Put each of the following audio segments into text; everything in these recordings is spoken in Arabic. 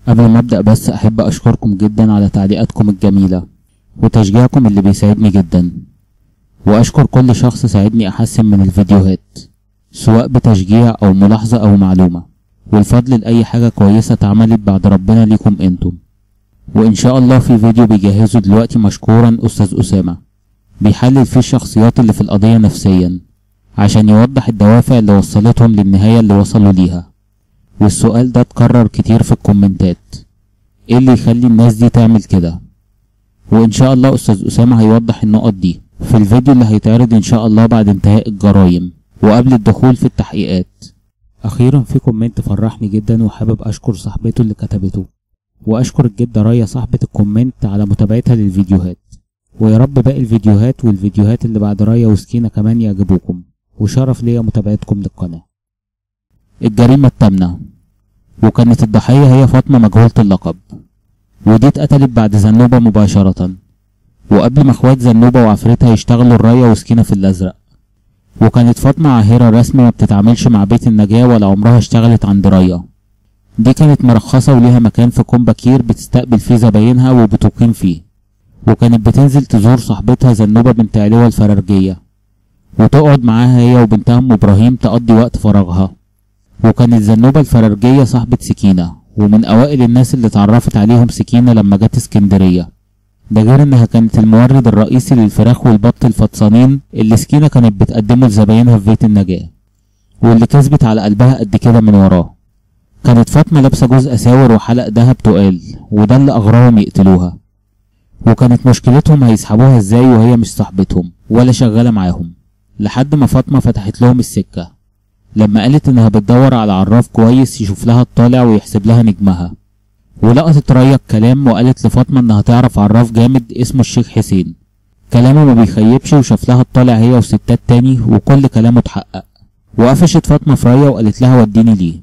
قبل ما ابدأ بس احب اشكركم جدا على تعليقاتكم الجميلة وتشجيعكم اللي بيساعدني جدا، واشكر كل شخص ساعدني احسن من الفيديوهات سواء بتشجيع او ملاحظة او معلومة، والفضل لاي حاجة كويسة اتعملت بعد ربنا ليكم انتم. وان شاء الله في فيديو بيجهزه دلوقتي مشكورا استاذ اسامة بيحلل فيه الشخصيات اللي في القضية نفسيا عشان يوضح الدوافع اللي وصلتهم للنهاية اللي وصلوا ليها. والسؤال ده اتكرر كتير في الكومنتات، ايه اللي يخلي الناس دي تعمل كده؟ وان شاء الله استاذ اسامة هيوضح النقط دي في الفيديو اللي هيتعرض ان شاء الله بعد انتهاء الجرايم وقبل الدخول في التحقيقات. اخيرا في كومنت فرحني جدا وحابب اشكر صاحبته اللي كتبته، واشكر الجدة رايا صاحبة الكومنت على متابعتها للفيديوهات، ويا رب باقي الفيديوهات والفيديوهات اللي بعد رايا وسكينة كمان يعجبوكم، وشرف ليا متابعتكم للقناة. الجريمة الثامنة، وكانت الضحية هي فاطمة مجهولة اللقب، ودي اتقتلت بعد زنوبة مباشرة، وقبل ما اخوات زنوبة وعفرتها يشتغلوا الراية وسكينة في الازرق. وكانت فاطمة عاهرة رسمي ما بتتعاملش مع بيت النجاة ولا عمرها اشتغلت عند راية. دي كانت مرخصة وليها مكان في كومباكير بتستقبل فيه زباينها وبتقيم فيه، وكانت بتنزل تزور صاحبتها زنوبة بنت علوة الفرارجية وتقعد معاها هي وبنتها ام ابراهيم تقضي وقت فراغها. وكانت زنوبة الفرارجية صاحبة سكينة، ومن اوائل الناس اللي اتعرفت عليهم سكينة لما جت اسكندرية، ده غير انها كانت المورد الرئيسي للفراخ والبط الفطسانين اللي سكينة كانت بتقدمه لزباينها في بيت النجاة، واللي كسبت على قلبها قد كده من وراه. كانت فاطمة لابسة جوز اساور وحلق دهب تقال، وده اللي اغراهم يقتلوها. وكانت مشكلتهم هيسحبوها ازاي وهي مش صاحبتهم ولا شغالة معاهم، لحد ما فاطمة فتحت لهم السكة لما قالت انها بتدور على عراف كويس يشوف لها الطالع ويحسب لها نجمها. ولقطت راية الكلام وقالت لفاطمة انها تعرف عراف جامد اسمه الشيخ حسين، كلامه ما بيخيبش، وشاف لها الطالع هي وستات تاني وكل كلامه اتحقق. وقفشت فاطمة في راية وقالت لها وديني ليه،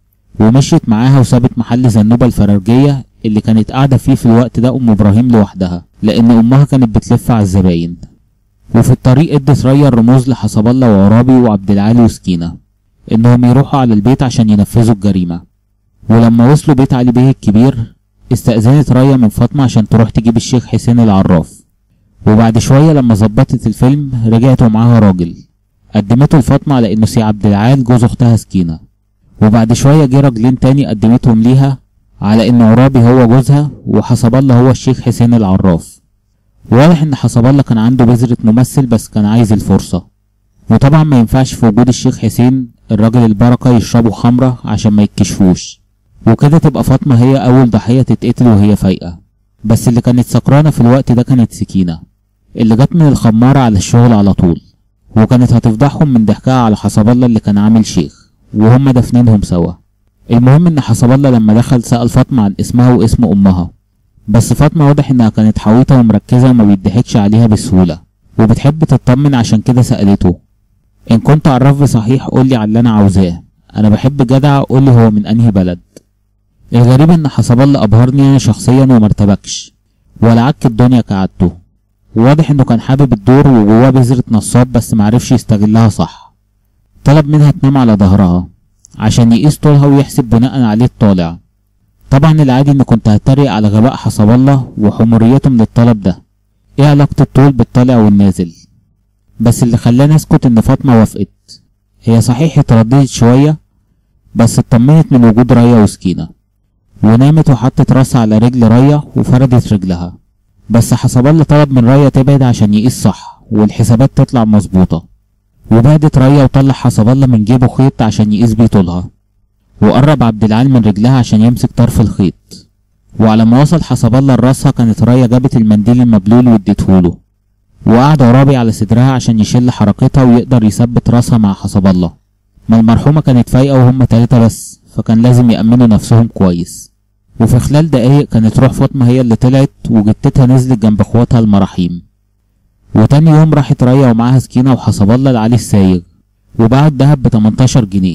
ومشيت معاها وسابت محل زنوبة الفرارجية اللي كانت قاعدة فيه في الوقت ده ام ابراهيم لوحدها، لان امها كانت بتلف على الزباين. وفي الطريق ادت راية الرموز لحسب الله وعرابي وعبد العالي وسكينة انهم يروحوا على البيت عشان ينفذوا الجريمة. ولما وصلوا بيت علي بيه الكبير استأذنت راية من فاطمة عشان تروح تجيب الشيخ حسين العراف. وبعد شوية لما ظبطت الفيلم رجعت ومعاها راجل قدمته لفاطمة على انه سي عبد العال جوز اختها سكينة. وبعد شوية جه راجلين تاني قدمتهم ليها على ان عرابي هو جوزها وحسب الله هو الشيخ حسين العراف. واضح ان حسب الله كان عنده بذرة ممثل بس كان عايز الفرصة، وطبعا ما ينفعش في وجود الشيخ حسين الراجل البركة يشربوا خمرة عشان ما يتكشفوش، وكده تبقى فاطمة هي اول ضحية تتقتل وهي فايقة. بس اللي كانت سكرانة في الوقت ده كانت سكينة اللي جت من الخمارة على الشغل على طول، وكانت هتفضحهم من ضحكها على حسب الله اللي كان عامل شيخ وهم دفنينهم سوا. المهم ان حسب الله لما دخل سأل فاطمة عن اسمها واسم امها، بس فاطمة واضح انها كانت حويطة ومركزة وما بيضحكش عليها بسهولة وبتحب تطمن، عشان كده سألته ان كنت عرف صحيح قولي على اللي انا عاوزاه، انا بحب جدع قولي هو من انهي بلد. الغريب ان حسب الله ابهرني انا شخصيا ومرتبكش ولا عك الدنيا كعادته، وواضح انه كان حابب الدور وجواه بذرة نصاب بس معرفش يستغلها صح. طلب منها تنام على ظهرها عشان يقيس طولها ويحسب بناء عليه الطالع. طبعا العادي ان كنت هتريق على غباء حسب الله وحموريته من الطلب ده، ايه علاقة الطول بالطالع والنازل؟ بس اللي خلاني اسكت ان فاطمة وافقت. هي صحيح اترددت شوية بس اطمنت من وجود راية وسكينة، ونامت وحطت راسها على رجل راية وفردت رجلها. بس حسب الله طلب من راية تبعد عشان يقيس صح والحسابات تطلع مظبوطة، وبعدت راية وطلع حسب الله من جيبه خيط عشان يقيس بيه طولها، وقرب عبد العال من رجلها عشان يمسك طرف الخيط. وعلى ما وصل حسب الله لراسها كانت راية جابت المنديل المبلول واديتهوله، وقعد عرابي على صدرها عشان يشل حركتها ويقدر يثبت راسها مع حسب الله. ما المرحومة كانت فايقة وهم 3 بس، فكان لازم يأمنوا نفسهم كويس. وفي خلال دقايق كانت روح فاطمة هي اللي طلعت وجتتها نزلت جنب اخواتها المراحيم. وتاني يوم راحت راية ومعاها سكينة وحسب الله لعلي السايغ، وباعوا الدهب ب18 جنيه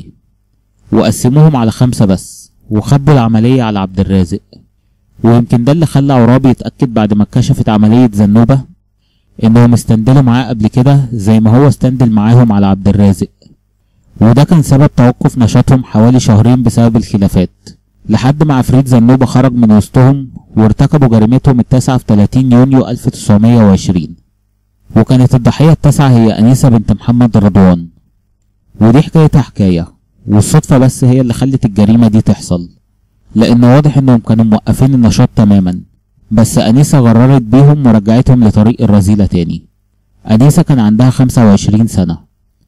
وقسموهم على 5 بس، وخبوا العملية على عبد الرازق. ويمكن ده اللي خلى عرابي يتأكد بعد ما اتكشفت عملية زنوبة انهم استندلوا معاه قبل كده زي ما هو استندل معاهم على عبد الرازق، وده كان سبب توقف نشاطهم حوالي 2 شهر بسبب الخلافات لحد ما عفريت زنوبة خرج من وسطهم وارتكبوا جريمتهم التاسعة في 30 يونيو 1920. وكانت الضحية التاسعة هي أنيسة بنت محمد رضوان. ودي حكايتها حكاية، والصدفة بس هي اللي خلت الجريمة دي تحصل، لأن واضح إنهم كانوا موقفين النشاط تماما، بس أنيسة غررت بيهم ورجعتهم لطريق الرذيلة تاني. أنيسة كان عندها 25 سنة،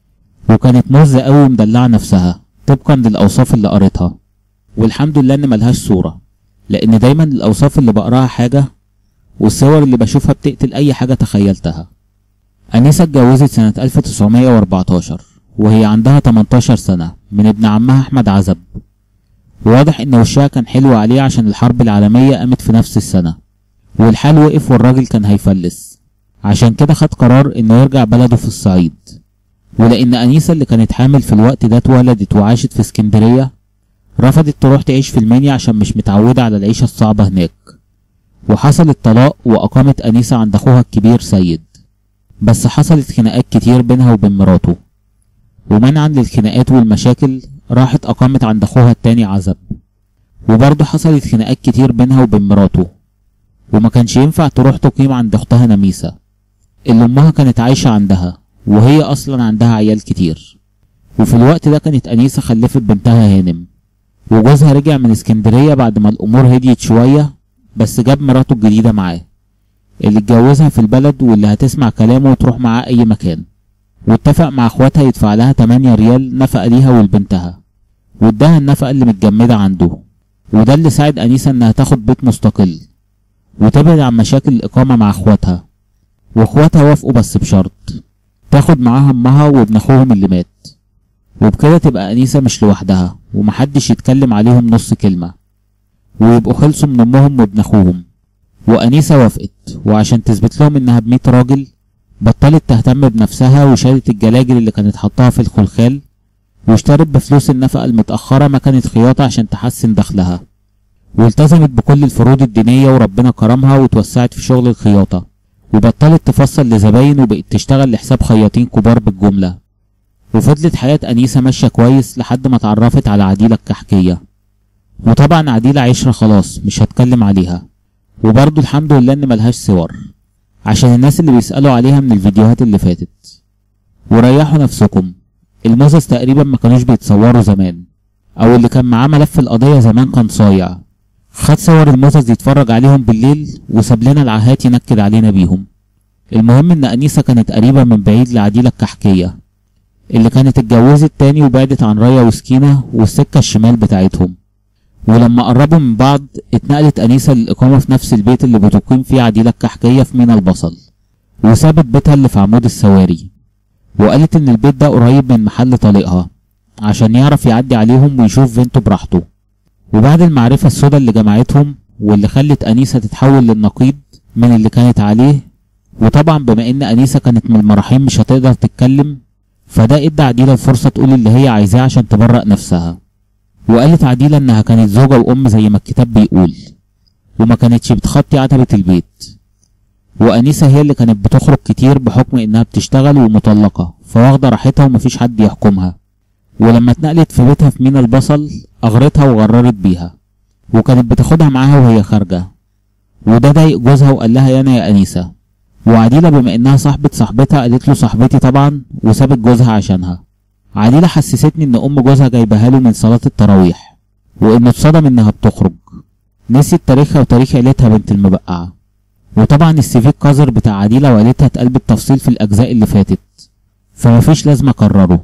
وكانت موزة قوي ومدلعة نفسها طبقا للأوصاف اللي قريتها، والحمد لله إن ملهاش صورة، لأن دايما الأوصاف اللي بقراها حاجة والصور اللي بشوفها بتقتل أي حاجة تخيلتها. أنيسة اتجوزت سنة 1914 وهي عندها 18 سنة من ابن عمها أحمد عزب. وواضح إن وشها كان حلو عليه عشان الحرب العالمية قامت في نفس السنة، والحال وقف والراجل كان هيفلس، عشان كده خد قرار إنه يرجع بلده في الصعيد. ولأن أنيسة اللي كانت حامل في الوقت ده اتولدت وعاشت في اسكندرية، رفضت تروح تعيش في المنيا عشان مش متعودة على العيشة الصعبة هناك. وحصل الطلاق وأقامت أنيسة عند أخوها الكبير سيد، بس حصلت خناقات كتير بينها وبين مراته، ومنعا للخناقات والمشاكل راحت أقامت عند أخوها التاني عزب، وبرضه حصلت خناقات كتير بينها وبين مراته، وما كانش ينفع تروح تقيم عند أختها نميسة اللي أمها كانت عايشة عندها، وهي أصلا عندها عيال كتير. وفي الوقت ده كانت أنيسة خلفت بنتها هانم، وجوزها رجع من اسكندرية بعد ما الأمور هديت شوية، بس جاب مراته الجديدة معاه اللي اتجوزها في البلد واللي هتسمع كلامه وتروح معاه أي مكان. واتفق مع اخواتها يدفع لها 8 ريال نفقة ليها ولبنتها، واداها النفقة اللي متجمدة عنده، وده اللي ساعد أنيسة إنها تاخد بيت مستقل وتبعد عن مشاكل الإقامة مع اخواتها. واخواتها وافقوا بس بشرط تاخد معاها أمها وابن أخوهم اللي مات، وبكده تبقى أنيسة مش لوحدها ومحدش يتكلم عليهم نص كلمة، ويبقوا خلصوا من أمهم وابن أخوهم. وأنيسة وافقت، وعشان تثبت لهم إنها ب100 راجل بطلت تهتم بنفسها وشالت الجلاجل اللي كانت حطاها في الخلخال، واشترت بفلوس النفقة المتأخرة مكنة خياطة عشان تحسن دخلها، والتزمت بكل الفروض الدينية وربنا كرمها وتوسعت في شغل الخياطة، وبطلت تفصل لزباين وبقت تشتغل لحساب خياطين كبار بالجملة. وفضلت حياة أنيسة ماشية كويس لحد ما اتعرفت على عديلة الكحكية. وطبعا عديلة عشرة خلاص مش هتكلم عليها، وبرضه الحمد لله إن ملهاش صور عشان الناس اللي بيسألوا عليها من الفيديوهات اللي فاتت. وريحوا نفسكم، الموزس تقريبا ما كانوش بيتصوروا زمان، او اللي كان معاه ملف القضية زمان كان صايع، خد صور الموزس يتفرج عليهم بالليل وساب لنا العاهات ينكد علينا بيهم. المهم ان أنيسة كانت قريبة من بعيد لعديلة الكحكية اللي كانت اتجوزت تاني وبعدت عن ريا وسكينة والسكة الشمال بتاعتهم. ولما قربوا من بعض اتنقلت أنيسة للإقامة في نفس البيت اللي بتقيم فيه عديلة الكحكية في مينا البصل، وسابت بيتها اللي في عمود السواري، وقالت إن البيت ده قريب من محل طليقها عشان يعرف يعدي عليهم ويشوف بنته براحته. وبعد المعرفة السودا اللي جمعتهم واللي خلت أنيسة تتحول للنقيض من اللي كانت عليه، وطبعا بما إن أنيسة كانت من المراحيم مش هتقدر تتكلم، فده ادى عديلة الفرصة تقول اللي هي عايزاه عشان تبرأ نفسها. وقالت عديلة إنها كانت زوجة وأم زي ما الكتاب بيقول، وما كانتش بتخطي عتبة البيت. وأنيسة هي اللي كانت بتخرج كتير بحكم إنها بتشتغل ومطلقة، فواخدة راحتها ومفيش حد يحكمها. ولما اتنقلت في بيتها في مينا البصل أغرتها وغررت بيها، وكانت بتاخدها معاها وهي خارجة، وده ضايق جوزها وقال لها يا أنيسة. وعديلة بما إنها صاحبة صاحبتها قالت له صاحبتي طبعا، وسابت جوزها عشانها. عديلة حسستني إن أم جوزها جايبها له من صلاة التراويح، وإنه اتصدم إنها بتخرج، نسيت تاريخها وتاريخ عيلتها بنت المبقعة. وطبعا السي في القذر بتاع عديلة وعيلتها اتقال بالتفصيل في الأجزاء اللي فاتت، فمفيش لازمة أكرره.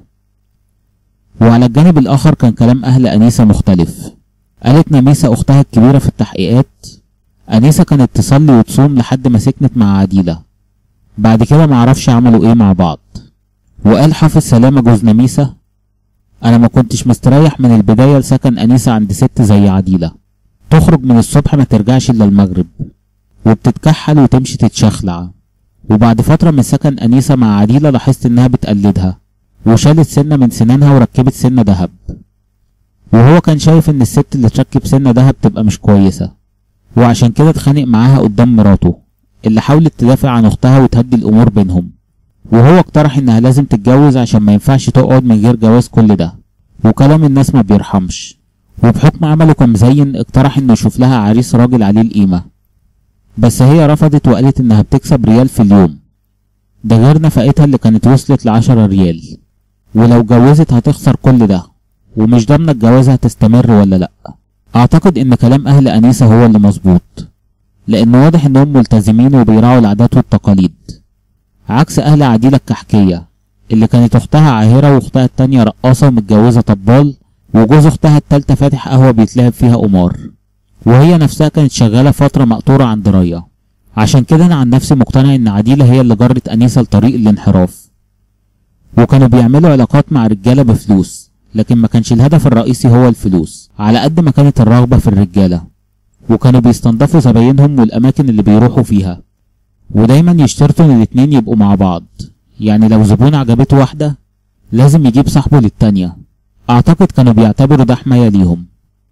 وعلى الجانب الآخر كان كلام أهل أنيسة مختلف. قالت نميسة أختها الكبيرة في التحقيقات أنيسة كانت تصلي وتصوم لحد ما سكنت مع عديلة، بعد كده معرفش عملوا إيه مع بعض. وقال حافظ سلامة جوز نميسة أنا ما كنتش مستريح من البداية لسكن أنيسة عند ست زي عديلة، تخرج من الصبح ما ترجعش إلا المغرب، وبتتكحل وتمشي تتشخلع. وبعد فترة من سكن أنيسة مع عديلة لاحظت إنها بتقلدها، وشالت سنة من سنانها وركبت سنة دهب، وهو كان شايف إن الست اللي تركب سنة دهب تبقى مش كويسة، وعشان كده اتخانق معاها قدام مراته اللي حاولت تدافع عن أختها وتهدي الأمور بينهم. وهو اقترح إنها لازم تتجوز عشان ما ينفعش تقعد من غير جواز كل ده، وكلام الناس ما بيرحمش، وبحكم عمله كمزين اقترح انه يشوف لها عريس راجل عليه القيمة، بس هي رفضت وقالت انها بتكسب ريال في اليوم، ده غير نفقتها اللي كانت وصلت ل10 ريال، ولو اتجوزت هتخسر كل ده ومش ضامنة الجوازة هتستمر ولا لأ. اعتقد ان كلام اهل انيسة هو اللي مظبوط، لان واضح انهم ملتزمين وبيراعوا العادات والتقاليد، عكس اهل عديلة الكحكية اللي كانت اختها عاهرة واختها التانية رقاصة ومتجوزة طبال، وجوز اختها التالتة فاتح قهوة بيتلعب فيها قمار، وهي نفسها كانت شغالة فترة مقطورة عند رايا. عشان كده انا عن نفسي مقتنع ان عديلة هي اللي جرت انيسة لطريق الانحراف. وكانوا بيعملوا علاقات مع رجالة بفلوس، لكن ما كانش الهدف الرئيسي هو الفلوس على قد ما كانت الرغبة في الرجالة، وكانوا بيستنضفوا زباينهم والاماكن اللي بيروحوا فيها، ودايما يشترطوا ان الاتنين يبقوا مع بعض، يعني لو زبون عجبته واحدة لازم يجيب صاحبه للتانية. اعتقد كانوا بيعتبروا ده حماية ليهم،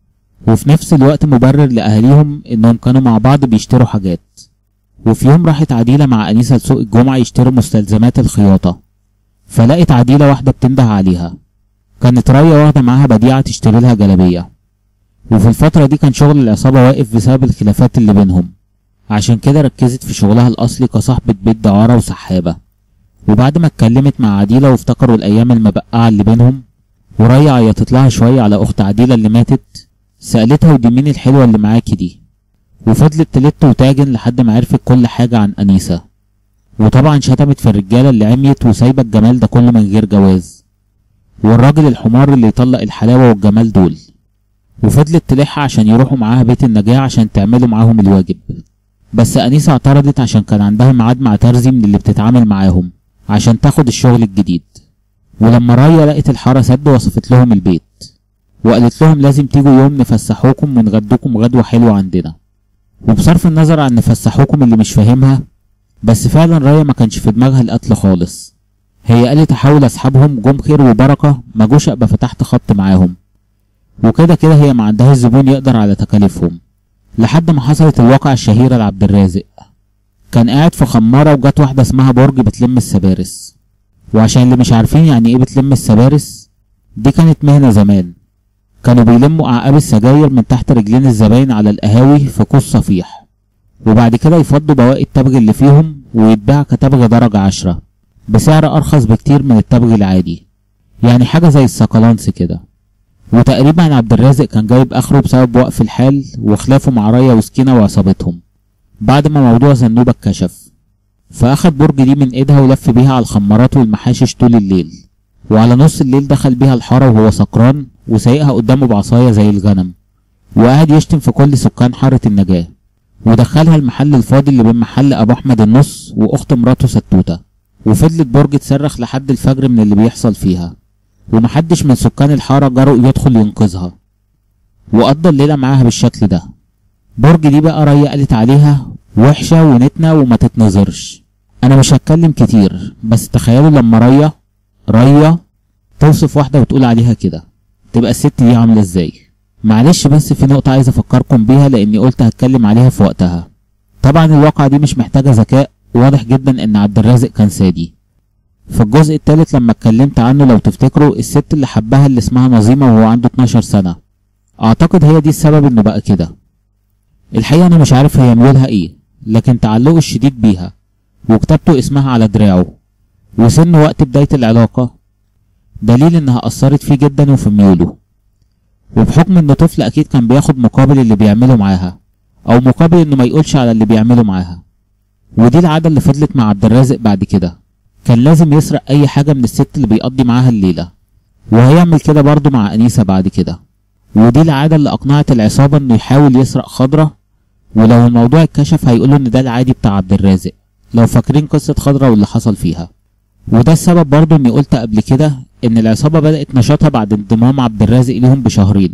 وفي نفس الوقت مبرر لأهاليهم إنهم كانوا مع بعض بيشتروا حاجات. وفي يوم راحت عديلة مع أنيسة لسوق الجمعة يشتروا مستلزمات الخياطة، فلقت عديلة واحدة بتنده عليها، كانت راية واخدة معاها بديعة تشتري لها جلابية. وفي الفترة دي كان شغل العصابة واقف بسبب الخلافات اللي بينهم، عشان كده ركزت في شغلها الأصلي كصاحبة بيت دعارة وسحابة. وبعد ما اتكلمت مع عديلة وافتكروا الأيام المبقعة اللي بينهم، وراية عيطت لها شوية على أخت عديلة اللي ماتت، سألتها ودي مين الحلوة اللي معاكي دي؟ وفضلت تلت وتاجن لحد ما عرفت كل حاجة عن أنيسة، وطبعا شتمت في الرجالة اللي عميت وسايبة الجمال ده كله من غير جواز، والراجل الحمار اللي يطلق الحلاوة والجمال دول، وفضلت تلح عشان يروحوا معاها بيت النجاة عشان تعملوا معاهم الواجب. بس أنيسة اعترضت عشان كان عندها ميعاد مع ترزي من اللي بتتعامل معاهم عشان تاخد الشغل الجديد. ولما راية لقت الحارة سد وصفت لهم البيت، وقالت لهم لازم تيجوا يوم نفسحوكم ونغدوكم غدوة حلوة عندنا. وبصرف النظر عن نفسحوكم اللي مش فاهمها، بس فعلا راية ما كانش في دماغها القتل خالص. هي قالت احاول اسحبهم، جم خير وبركة، ما جوش ابقى فتحت خط معاهم، وكده كده هي ما عندهاش زبون يقدر على تكاليفهم. لحد ما حصلت الواقعة الشهيرة لعبد الرازق. كان قاعد في خمارة وجت واحدة اسمها برج بتلم السبارس. وعشان اللي مش عارفين يعني ايه بتلم السبارس، دي كانت مهنة زمان، كانوا بيلموا أعقاب السجاير من تحت رجلين الزباين على القهاوي في كوس صفيح، وبعد كده يفضوا بواقي التبغ اللي فيهم ويتباع كتبغ درجة 10 بسعر أرخص بكتير من التبغ العادي، يعني حاجة زي السكالانس كده. وتقريبا عبد الرازق كان جايب آخره بسبب وقف الحال وخلافه مع راية وسكينة وعصابتهم، بعد ما موضوع زنوبة اتكشف، فأخد برج دي من إيدها ولف بيها على الخمارات والمحاشش طول الليل، وعلى نص الليل دخل بيها الحارة وهو سكران وسايقها قدامه بعصاية زي الغنم، وقعد يشتم في كل سكان حارة النجاة، ودخلها المحل الفاضي اللي بين محل أبو أحمد النص وأخت مراته ستوتة. وفضلت برج تصرخ لحد الفجر من اللي بيحصل فيها، ومحدش من سكان الحارة جرؤ يدخل ينقذها، وقضى الليلة معاها بالشكل ده. برج دي بقى راية قالت عليها وحشة ونتنة وما تتنظرش. أنا مش هتكلم كتير، بس تخيلوا لما راية توصف واحدة وتقول عليها كده، تبقى الست دي عاملة ازاي؟ معلش بس في نقطة عايز افكركم بيها لاني قلت هتكلم عليها في وقتها. طبعا الواقعة دي مش محتاجة ذكاء، واضح جدا ان عبد الرازق كان سادي. في الجزء الثالث لما اتكلمت عنه لو تفتكروا، الست اللي حبها اللي اسمها نظيمة وهو عنده 12 سنة، اعتقد هي دي السبب انه بقى كده. الحقيقة انا مش عارف هي ميولها ايه، لكن تعلقه الشديد بيها وكتابته اسمها على دراعه وسن وقت بداية العلاقة دليل انها اثرت فيه جدا وفي ميوله. وبحكم انه طفل اكيد كان بياخد مقابل اللي بيعمله معاها، او مقابل انه ما يقولش على اللي بيعمله معاها. ودي العادة اللي فضلت مع عبد الرازق بعد كده، كان لازم يسرق اي حاجة من الست اللي بيقضي معاها الليلة، وهيعمل كده برضه مع انيسة بعد كده. ودي العادة اللي اقنعت العصابة انه يحاول يسرق خضرة، ولو الموضوع اتكشف هيقولوا ان ده العادي بتاع عبد الرازق، لو فاكرين قصة خضرة واللي حصل فيها. وده السبب برضه اني قلت قبل كده ان العصابة بدأت نشاطها بعد انضمام عبد الرازق ليهم بشهرين،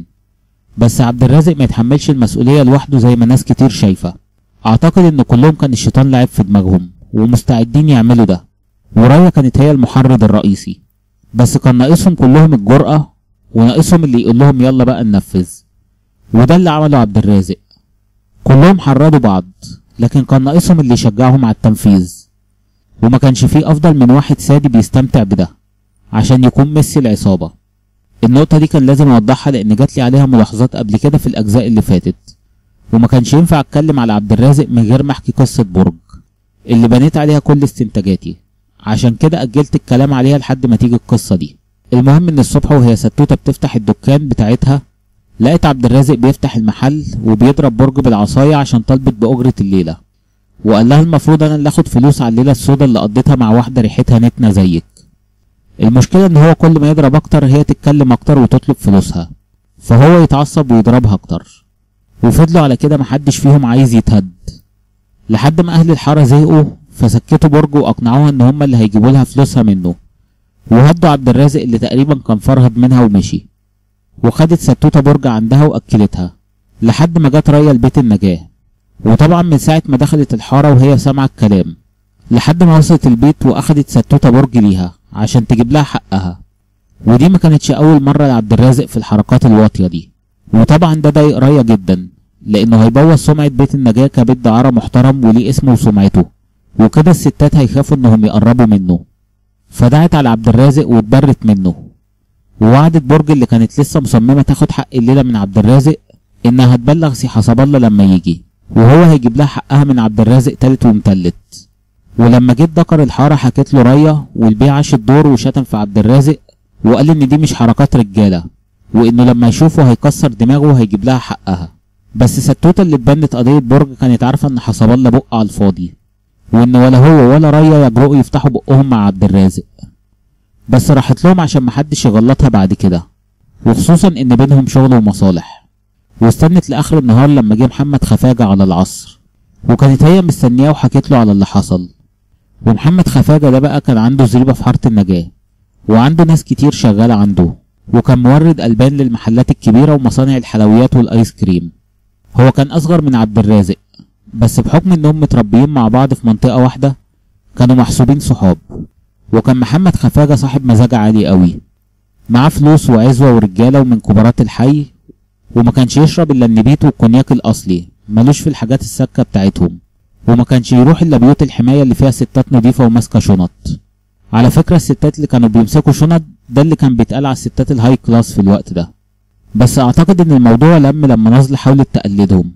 بس عبد الرازق ما يتحملش المسؤولية لوحده زي ما ناس كتير شايفة. اعتقد ان كلهم كان الشيطان لعب في دماغهم ومستعدين يعملوا ده، وراية كانت هي المحرض الرئيسي، بس كان ناقصهم كلهم الجرأة وناقصهم اللي يقول لهم يلا بقى ننفذ، وده اللي عمله عبد الرازق. كلهم حرضوا بعض، لكن كان ناقصهم اللي يشجعهم على التنفيذ، وما كانش فيه افضل من واحد سادي بيستمتع بده عشان يكون ميسي العصابة. النقطة دي كان لازم اوضحها لان جاتلي عليها ملاحظات قبل كده في الاجزاء اللي فاتت، وما كانش ينفع اتكلم على عبد الرازق من غير ما احكي قصة برج اللي بنيت عليها كل استنتاجاتي، عشان كده اجلت الكلام عليها لحد ما تيجي القصة دي. المهم ان الصبح وهي ستوتة بتفتح الدكان بتاعتها لقيت عبد الرازق بيفتح المحل وبيضرب برج بالعصاية عشان طلبت بأجرة الليلة، وقال لها المفروض انا اللي اخد فلوس على الليلة السودا اللي قضيتها مع واحدة ريحتها نتنة زيك. المشكلة ان هو كل ما يضرب اكتر هي تتكلم اكتر وتطلب فلوسها، فهو يتعصب ويضربها اكتر، وفضلوا على كده محدش فيهم عايز يتهد لحد ما اهل الحارة زهقوا فسكتوا برج واقنعوها ان هما اللي هيجيبوا لها فلوسها منه، وهدوا عبد الرازق اللي تقريبا كان فرهد منها ومشي، وخدت ستوتة برج عندها واكلتها لحد ما جت ريا لبيت النجاة. وطبعا من ساعة ما دخلت الحارة وهي سامعة الكلام لحد ما وصلت البيت واخدت ستوتة برج ليها عشان تجيب لها حقها، ودي ما كانتش اول مرة لعبد الرازق في الحركات الواطية دي. وطبعا ده ضايق ريا جدا لانه هيبوظ سمعة بيت النجاة كبيت دعارة محترم وليه اسمه وسمعته، وكده الستات هيخافوا انهم يقربوا منه، فدعت على عبد الرازق واتبرت منه، ووعدت برج اللي كانت لسه مصممة تاخد حق الليلة من عبد الرازق انها هتبلغ سي حسب الله لما يجي، وهو هيجيب لها حقها من عبد الرازق تالت ومتلت. ولما جيت دكر الحارة حكيت له ريا، والبيع عاش الدور وشتم في عبد الرازق وقال ان دي مش حركات رجالة، وانه لما يشوفه هيكسر دماغه وهيجيب لها حقها. بس ستوتة اللي اتبنت قضية برج كانت عارفة ان حسب الله بق على الفاضي، وان ولا هو ولا ريا يجرؤوا يفتحوا بقهم مع عبد الرازق، بس راحت لهم عشان محدش يغلطها بعد كده، وخصوصا ان بينهم شغل ومصالح. واستنت لاخر النهار لما جه محمد خفاجة على العصر، وكانت هي مستنياه وحكيت له على اللي حصل. ومحمد خفاجة ده بقى كان عنده زريبة في حارة النجاة، وعنده ناس كتير شغالة عنده، وكان مورد ألبان للمحلات الكبيرة ومصانع الحلويات والآيس كريم. هو كان أصغر من عبد الرازق، بس بحكم إنهم متربيين مع بعض في منطقة واحدة كانوا محسوبين صحاب. وكان محمد خفاجة صاحب مزاج عالي قوي، معاه فلوس وعزوة ورجالة ومن كبارات الحي، وما كانش يشرب إلا النبيت والكونياك الأصلي، ملوش في الحاجات السكة بتاعتهم، وما كانش يروح إلا بيوت الحماية اللي فيها ستات نضيفة وماسكة شنط. على فكرة الستات اللي كانوا بيمسكوا شنط ده اللي كان بيتقال على الستات الهاي كلاس في الوقت ده، بس اعتقد ان الموضوع لما نازلة حاولت تقلدهم،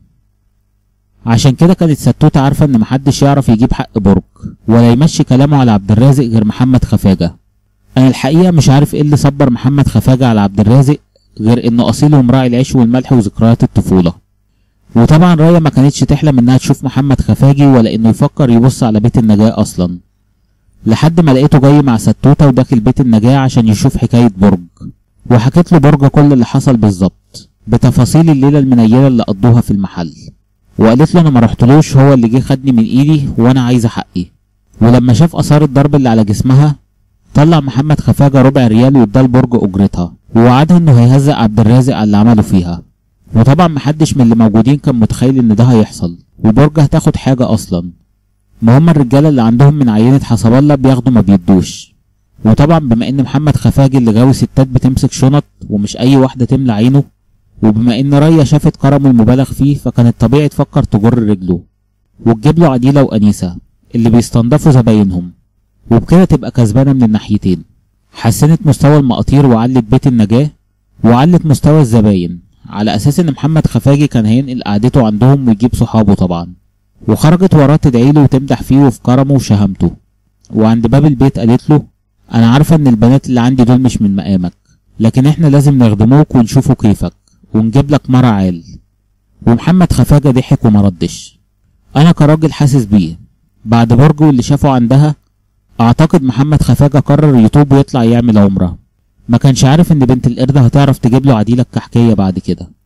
عشان كده كانت ستوتة عارفة ان محدش يعرف يجيب حق برج ولا يمشي كلامه على عبد الرازق غير محمد خفاجة. انا الحقيقة مش عارف ايه اللي صبر محمد خفاجة على عبد الرازق غير انه اصيل ومراعي العيش والملح وذكريات الطفولة. وطبعا ريا ما كانتش تحلم انها تشوف محمد خفاجي ولا انه يفكر يبص على بيت النجاة اصلا، لحد ما لقيته جاي مع ستوتة وداخل بيت النجاة عشان يشوف حكاية برج. وحكيت له برج كل اللي حصل بالظبط بتفاصيل الليلة المنيلة اللي قضوها في المحل، وقالت له انا ما رحتلوش، هو اللي جه خدني من ايدي وانا عايزة حقي. ولما شاف اثار الضرب اللي على جسمها طلع محمد خفاجة ربع ريال واداه لبرج اجرتها، ووعدها انه هيهزق عبد الرازق على اللي عمله فيها. وطبعا محدش من اللي موجودين كان متخيل ان ده هيحصل وبرج هتاخد حاجة اصلا، ما هم الرجاله اللي عندهم من عينة حسب الله بياخدوا ما بيدوش. وطبعا بما ان محمد خفاجي اللي غاوي ستات بتمسك شنط ومش اي واحده تملى عينه، وبما ان ريا شافت كرمه المبالغ فيه فكانت طبيعي تفكر تجر رجله وتجيب له عديله وانيسه اللي بيستنضفوا زباينهم، وبكده تبقى كسبانه من الناحيتين. حسنت مستوى المقاطير وعلت بيت النجاة وعلت مستوى الزباين، على اساس ان محمد خفاجي كان هينقل قعدته عندهم ويجيب صحابه طبعا. وخرجت وراه تدعيله وتمدح فيه وفي كرمه وشهامته. وعند باب البيت قالت له انا عارفه ان البنات اللي عندي دول مش من مقامك، لكن احنا لازم نخدموك ونشوفوا كيفك ونجيب لك مرة عال. ومحمد خفاجة ضحك وما ردش. انا كراجل حاسس بيه بعد برجه اللي شافه عندها، اعتقد محمد خفاجة قرر يتوب ويطلع يعمل عمرة. ما كانش عارف ان بنت القرد هتعرف تجيب له عديلة الكحكية بعد كده.